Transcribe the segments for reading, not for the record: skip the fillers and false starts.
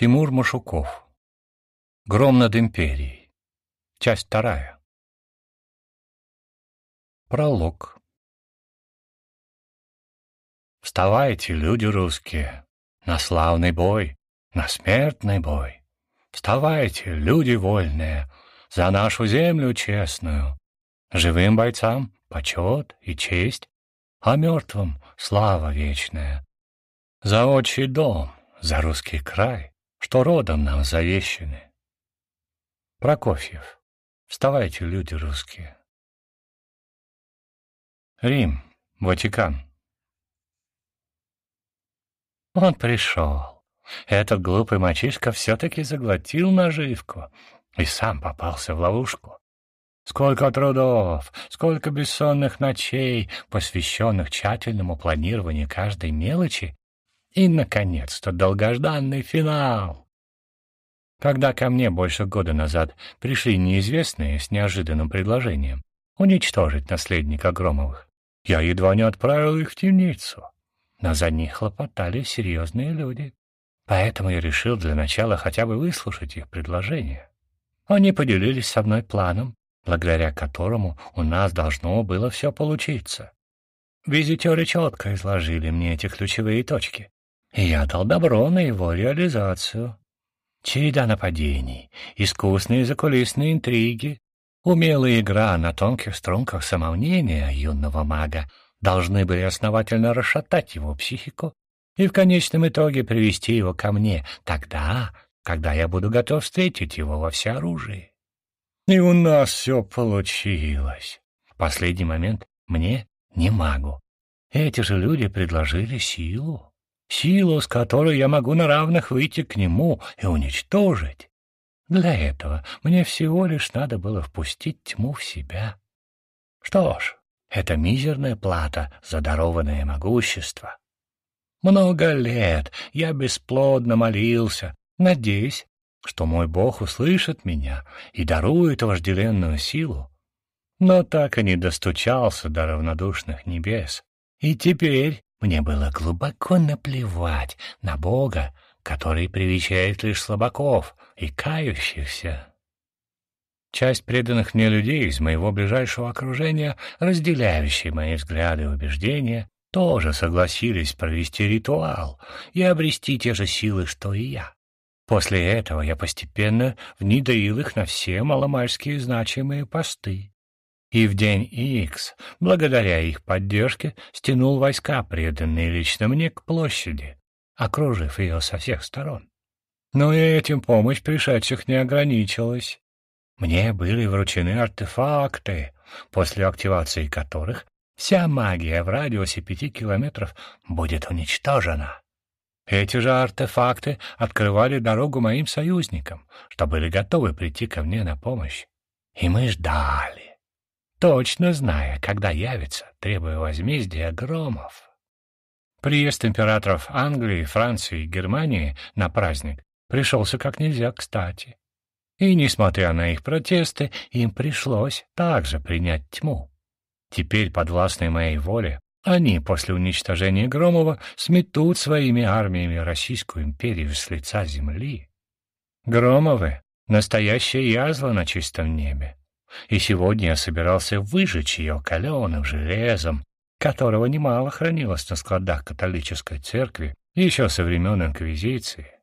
Тимур Машуков. Гром над империей. Часть 2. Пролог. Вставайте, люди русские, на славный бой, на смертный бой. Вставайте, люди вольные, за нашу землю честную. Живым бойцам почет и честь, а мертвым слава вечная. За отчий дом, за русский край, что родом нам завещаны. Прокофьев. Вставайте, люди русские. Рим, Ватикан. Он пришел. Этот глупый мальчишка все-таки заглотил наживку и сам попался в ловушку. Сколько трудов, сколько бессонных ночей, посвященных тщательному планированию каждой мелочи, и, наконец-то, долгожданный финал. Когда ко мне больше года назад пришли неизвестные с неожиданным предложением уничтожить наследника Громовых, я едва не отправил их в темницу. Но за них хлопотали серьезные люди. Поэтому я решил для начала хотя бы выслушать их предложение. Они поделились со мной планом, благодаря которому у нас должно было все получиться. Визитеры четко изложили мне эти ключевые точки, и я дал добро на его реализацию. Череда нападений, искусные закулисные интриги, умелая игра на тонких струнках самомнения юного мага должны были основательно расшатать его психику и в конечном итоге привести его ко мне тогда, когда я буду готов встретить его во всеоружии. И у нас все получилось. В последний момент мне, не магу, эти же люди предложили силу. Силу, с которой я могу на равных выйти к нему и уничтожить. Для этого мне всего лишь надо было впустить тьму в себя. Что ж, это мизерная плата за дарованное могущество. Много лет я бесплодно молился, надеясь, что мой Бог услышит меня и дарует вожделенную силу, но так и не достучался до равнодушных небес. И теперь мне было глубоко наплевать на Бога, который привечает лишь слабаков и кающихся. Часть преданных мне людей из моего ближайшего окружения, разделяющие мои взгляды и убеждения, тоже согласились провести ритуал и обрести те же силы, что и я. После этого я постепенно внедрил их на все маломальские значимые посты. И в день Икс, благодаря их поддержке, стянул войска, преданные лично мне, к площади, окружив ее со всех сторон. Но и этим помощь пришедших не ограничилась. Мне были вручены артефакты, после активации которых вся магия в радиусе 5 километров будет уничтожена. Эти же артефакты открывали дорогу моим союзникам, что были готовы прийти ко мне на помощь. И мы ждали, точно зная, когда явится, требуя возмездия Громов. Приезд императоров Англии, Франции и Германии на праздник пришелся как нельзя кстати. И, несмотря на их протесты, им пришлось также принять тьму. Теперь, подвластной моей воле, они после уничтожения Громова сметут своими армиями Российскую империю с лица земли. Громовы — настоящая язва на чистом небе. И сегодня я собирался выжечь ее каленым железом, которого немало хранилось на складах католической церкви еще со времен Инквизиции.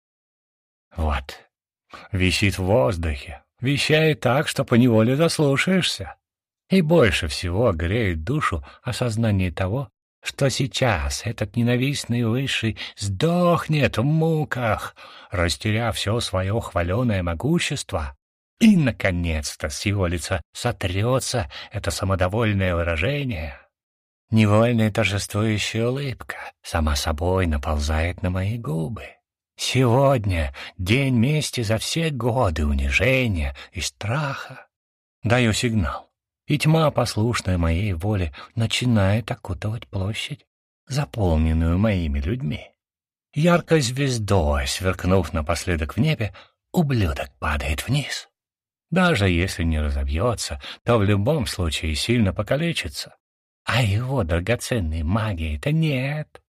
Вот, висит в воздухе, вещает так, что поневоле заслушаешься. И больше всего греет душу осознание того, что сейчас этот ненавистный Высший сдохнет в муках, растеряв все свое хваленое могущество, и, наконец-то, с его лица сотрется это самодовольное выражение. Невольная торжествующая улыбка сама собой наползает на мои губы. Сегодня день мести за все годы унижения и страха. Даю сигнал, и тьма, послушная моей воле, начинает окутывать площадь, заполненную моими людьми. Яркой звездой, сверкнув напоследок в небе, ублюдок падает вниз. Даже если не разобьется, то в любом случае сильно покалечится. А его драгоценной магии-то нет.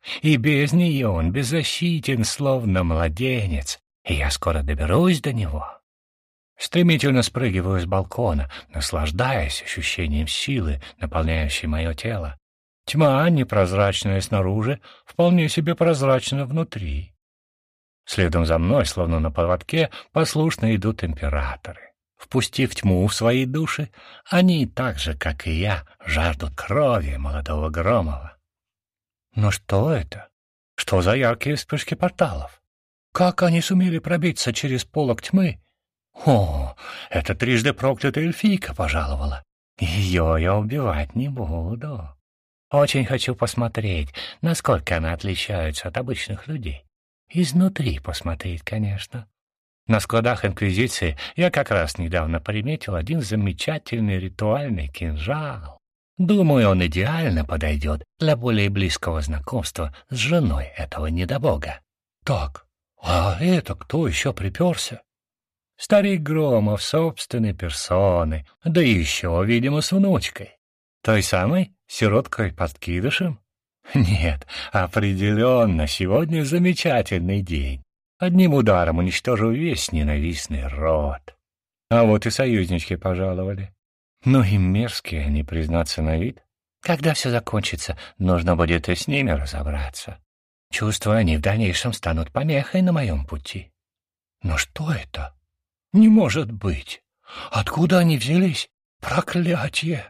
И без нее он беззащитен, словно младенец, и я скоро доберусь до него. Стремительно спрыгиваю с балкона, наслаждаясь ощущением силы, наполняющей мое тело. Тьма, непрозрачная снаружи, вполне себе прозрачна внутри. Следом за мной, словно на поводке, послушно идут императоры. Впустив тьму в свои души, они так же, как и я, жаждут крови молодого Громова. Но что это? Что за яркие вспышки порталов? Как они сумели пробиться через полог тьмы? О, это трижды проклятая эльфийка пожаловала. Ее я убивать не буду. Очень хочу посмотреть, насколько она отличается от обычных людей. Изнутри посмотреть, конечно. На складах Инквизиции я как раз недавно приметил один замечательный ритуальный кинжал. Думаю, он идеально подойдет для более близкого знакомства с женой этого недобога. Так, а это кто еще приперся? Старик Громов собственной персоной, да еще, видимо, с внучкой. Той самой сироткой-подкидышем? Нет, определенно, сегодня замечательный день. Одним ударом уничтожу весь ненавистный род. А вот и союзнички пожаловали. Ну и мерзкие они, признаться на вид. Когда все закончится, нужно будет и с ними разобраться. Чувствую, они в дальнейшем станут помехой на моем пути. Но что это? Не может быть! Откуда они взялись? Проклятие!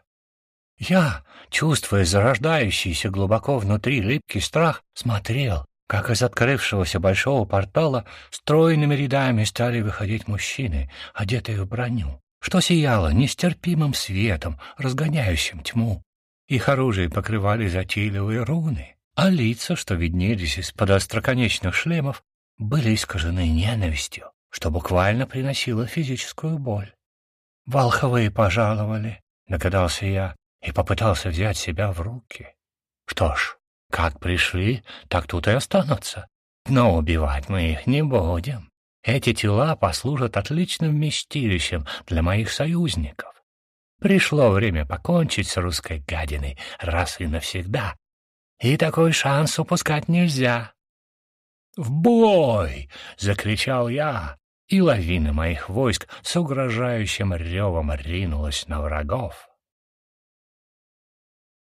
Я, чувствуя зарождающийся глубоко внутри липкий страх, смотрел, как из открывшегося большого портала стройными рядами стали выходить мужчины, одетые в броню, что сияло нестерпимым светом, разгоняющим тьму. Их оружие покрывали затейливые руны, а лица, что виднелись из-под остроконечных шлемов, были искажены ненавистью, что буквально приносило физическую боль. «Волховые пожаловали», — догадался я, и попытался взять себя в руки. Что ж, как пришли, так тут и останутся. Но убивать мы их не будем. Эти тела послужат отличным вместилищем для моих союзников. Пришло время покончить с русской гадиной раз и навсегда. И такой шанс упускать нельзя. «В бой!» — закричал я, и лавина моих войск с угрожающим ревом ринулась на врагов.